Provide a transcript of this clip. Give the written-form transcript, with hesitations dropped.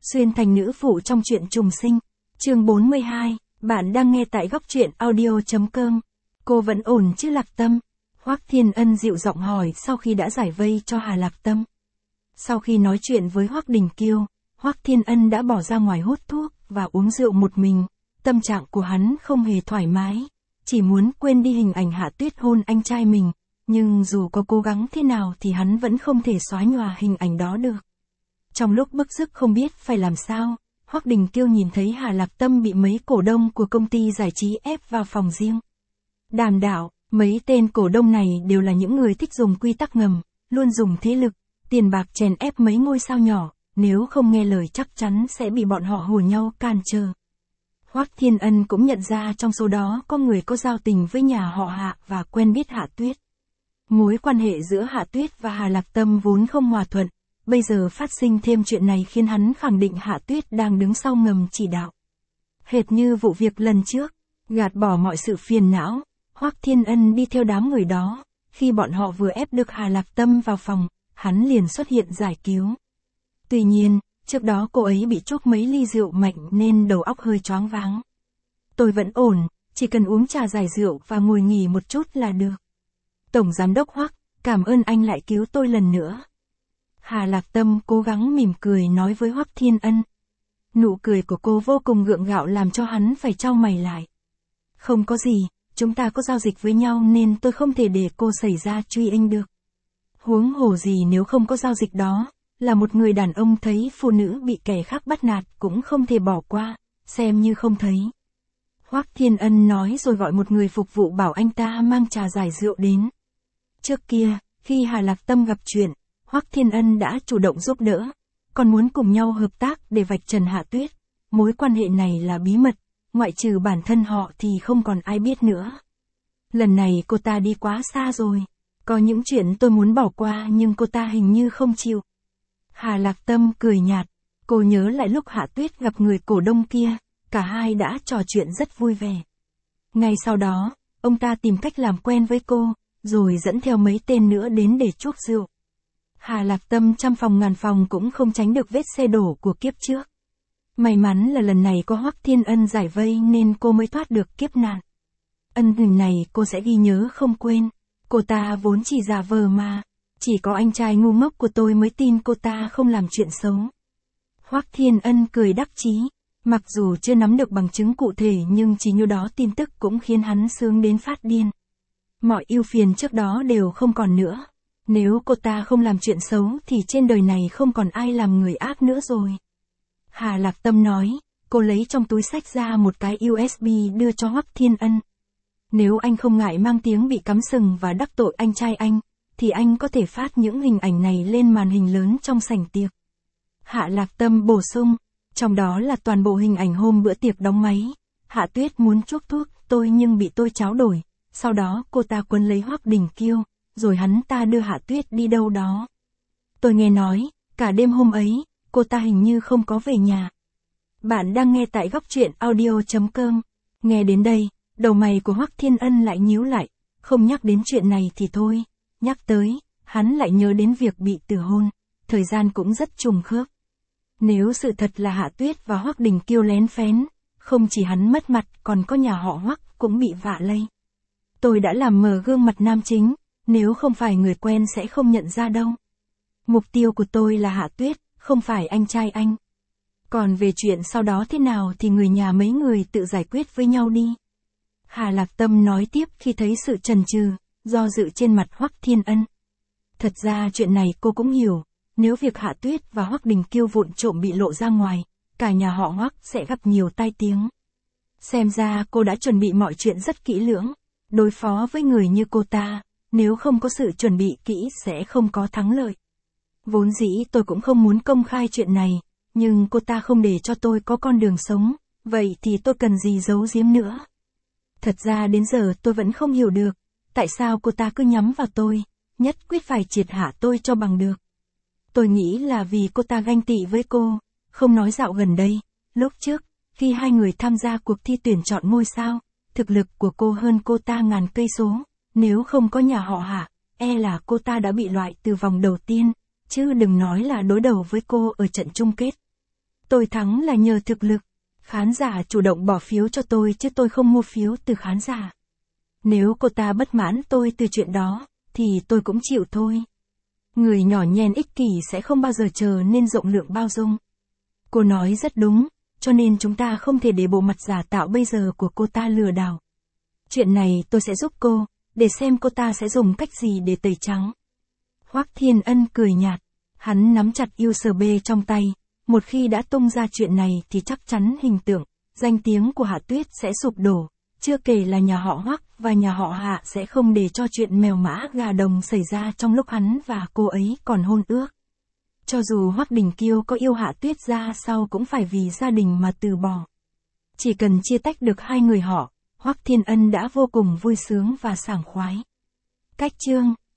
Xuyên thành nữ phụ trong truyện trùng sinh. Chương 42, bạn đang nghe tại góc truyện audio.com. Cô vẫn ổn chứ Lạc Tâm? Hoắc Thiên Ân dịu giọng hỏi sau khi đã giải vây cho Hà Lạc Tâm. Sau khi nói chuyện với Hoắc Đình Kiêu, Hoắc Thiên Ân đã bỏ ra ngoài hút thuốc và uống rượu một mình. Tâm trạng của hắn không hề thoải mái, chỉ muốn quên đi hình ảnh Hạ Tuyết hôn anh trai mình, nhưng dù có cố gắng thế nào thì hắn vẫn không thể xóa nhòa hình ảnh đó được. Trong lúc bức rứt không biết phải làm sao, Hoắc Đình Kiêu nhìn thấy Hà Lạc Tâm bị mấy cổ đông của công ty giải trí ép vào phòng riêng. Đàm đạo, mấy tên cổ đông này đều là những người thích dùng quy tắc ngầm, luôn dùng thế lực, tiền bạc chèn ép mấy ngôi sao nhỏ, nếu không nghe lời chắc chắn sẽ bị bọn họ hùa nhau cản trở. Hoắc Thiên Ân cũng nhận ra trong số đó có người có giao tình với nhà họ Hạ và quen biết Hạ Tuyết. Mối quan hệ giữa Hạ Tuyết và Hà Lạc Tâm vốn không hòa thuận, bây giờ phát sinh thêm chuyện này khiến hắn khẳng định Hạ Tuyết đang đứng sau ngầm chỉ đạo. Hệt như vụ việc lần trước, gạt bỏ mọi sự phiền não, Hoắc Thiên Ân đi theo đám người đó, khi bọn họ vừa ép được Hà Lạc Tâm vào phòng, hắn liền xuất hiện giải cứu. Tuy nhiên, trước đó cô ấy bị chốc mấy ly rượu mạnh nên đầu óc hơi choáng váng. Tôi vẫn ổn, chỉ cần uống trà giải rượu và ngồi nghỉ một chút là được. Tổng giám đốc Hoắc, cảm ơn anh lại cứu tôi lần nữa. Hà Lạc Tâm cố gắng mỉm cười nói với Hoắc Thiên Ân. Nụ cười của cô vô cùng gượng gạo làm cho hắn phải chau mày lại. Không có gì, chúng ta có giao dịch với nhau nên tôi không thể để cô xảy ra truy anh được. Huống hồ gì nếu không có giao dịch đó, là một người đàn ông thấy phụ nữ bị kẻ khác bắt nạt cũng không thể bỏ qua, xem như không thấy. Hoắc Thiên Ân nói rồi gọi một người phục vụ bảo anh ta mang trà giải rượu đến. Trước kia, khi Hà Lạc Tâm gặp chuyện, Hoắc Thiên Ân đã chủ động giúp đỡ, còn muốn cùng nhau hợp tác để vạch trần Hạ Tuyết. Mối quan hệ này là bí mật, ngoại trừ bản thân họ thì không còn ai biết nữa. Lần này cô ta đi quá xa rồi, có những chuyện tôi muốn bỏ qua nhưng cô ta hình như không chịu. Hà Lạc Tâm cười nhạt, cô nhớ lại lúc Hạ Tuyết gặp người cổ đông kia, cả hai đã trò chuyện rất vui vẻ. Ngay sau đó, ông ta tìm cách làm quen với cô, rồi dẫn theo mấy tên nữa đến để chuốc rượu. Hà Lạc Tâm trăm phòng ngàn phòng cũng không tránh được vết xe đổ của kiếp trước. May mắn là lần này có Hoắc Thiên Ân giải vây nên cô mới thoát được kiếp nạn. Ân tình này cô sẽ ghi nhớ không quên. Cô ta vốn chỉ giả vờ mà. Chỉ có anh trai ngu ngốc của tôi mới tin cô ta không làm chuyện xấu. Hoắc Thiên Ân cười đắc chí. Mặc dù chưa nắm được bằng chứng cụ thể nhưng chỉ như đó tin tức cũng khiến hắn sướng đến phát điên. Mọi ưu phiền trước đó đều không còn nữa. Nếu cô ta không làm chuyện xấu thì trên đời này không còn ai làm người ác nữa rồi. Hà Lạc Tâm nói, cô lấy trong túi xách ra một cái USB đưa cho Hoắc Thiên Ân. Nếu anh không ngại mang tiếng bị cắm sừng và đắc tội anh trai anh, thì anh có thể phát những hình ảnh này lên màn hình lớn trong sảnh tiệc. Hạ Lạc Tâm bổ sung, trong đó là toàn bộ hình ảnh hôm bữa tiệc đóng máy. Hạ Tuyết muốn chuốc thuốc tôi nhưng bị tôi tráo đổi, sau đó cô ta quấn lấy Hoắc Đình Kiêu, rồi hắn ta đưa Hạ Tuyết đi đâu đó. Tôi nghe nói, cả đêm hôm ấy, cô ta hình như không có về nhà. Bạn đang nghe tại góc truyện audio.com. Nghe đến đây, đầu mày của Hoắc Thiên Ân lại nhíu lại, không nhắc đến chuyện này thì thôi, nhắc tới, hắn lại nhớ đến việc bị từ hôn, thời gian cũng rất trùng khớp. Nếu sự thật là Hạ Tuyết và Hoắc Đình Kiêu lén phén, không chỉ hắn mất mặt còn có nhà họ Hoắc cũng bị vạ lây. Tôi đã làm mờ gương mặt nam chính, nếu không phải người quen sẽ không nhận ra đâu. Mục tiêu của tôi là Hạ Tuyết, không phải anh trai anh. Còn về chuyện sau đó thế nào thì người nhà mấy người tự giải quyết với nhau đi. Hà Lạc Tâm nói tiếp khi thấy sự chần chừ, do dự trên mặt Hoắc Thiên Ân. Thật ra chuyện này cô cũng hiểu, nếu việc Hạ Tuyết và Hoắc Đình Kiêu vụng trộm bị lộ ra ngoài, cả nhà họ Hoắc sẽ gặp nhiều tai tiếng. Xem ra cô đã chuẩn bị mọi chuyện rất kỹ lưỡng, đối phó với người như cô ta, nếu không có sự chuẩn bị kỹ sẽ không có thắng lợi. Vốn dĩ tôi cũng không muốn công khai chuyện này, nhưng cô ta không để cho tôi có con đường sống, vậy thì tôi cần gì giấu giếm nữa. Thật ra đến giờ tôi vẫn không hiểu được, tại sao cô ta cứ nhắm vào tôi, nhất quyết phải triệt hạ tôi cho bằng được. Tôi nghĩ là vì cô ta ganh tị với cô, không nói dạo gần đây, lúc trước, khi hai người tham gia cuộc thi tuyển chọn ngôi sao, thực lực của cô hơn cô ta ngàn cây số, nếu không có nhà họ Hạ, là cô ta đã bị loại từ vòng đầu tiên, chứ đừng nói là đối đầu với cô ở trận chung kết. Tôi thắng là nhờ thực lực. Khán giả chủ động bỏ phiếu cho tôi chứ tôi không mua phiếu từ khán giả. Nếu cô ta bất mãn tôi từ chuyện đó, thì tôi cũng chịu thôi. Người nhỏ nhen ích kỷ sẽ không bao giờ trở nên rộng lượng bao dung. Cô nói rất đúng, cho nên chúng ta không thể để bộ mặt giả tạo bây giờ của cô ta lừa đảo. Chuyện này tôi sẽ giúp cô, để xem cô ta sẽ dùng cách gì để tẩy trắng. Hoắc Thiên Ân cười nhạt, hắn nắm chặt USB trong tay, một khi đã tung ra chuyện này thì chắc chắn hình tượng, danh tiếng của Hạ Tuyết sẽ sụp đổ, chưa kể là nhà họ Hoắc và nhà họ Hạ sẽ không để cho chuyện mèo mã gà đồng xảy ra trong lúc hắn và cô ấy còn hôn ước. Cho dù Hoắc Đình Kiêu có yêu Hạ Tuyết ra sau cũng phải vì gia đình mà từ bỏ. Chỉ cần chia tách được hai người họ, Hoắc Thiên Ân đã vô cùng vui sướng và sảng khoái. Cách chương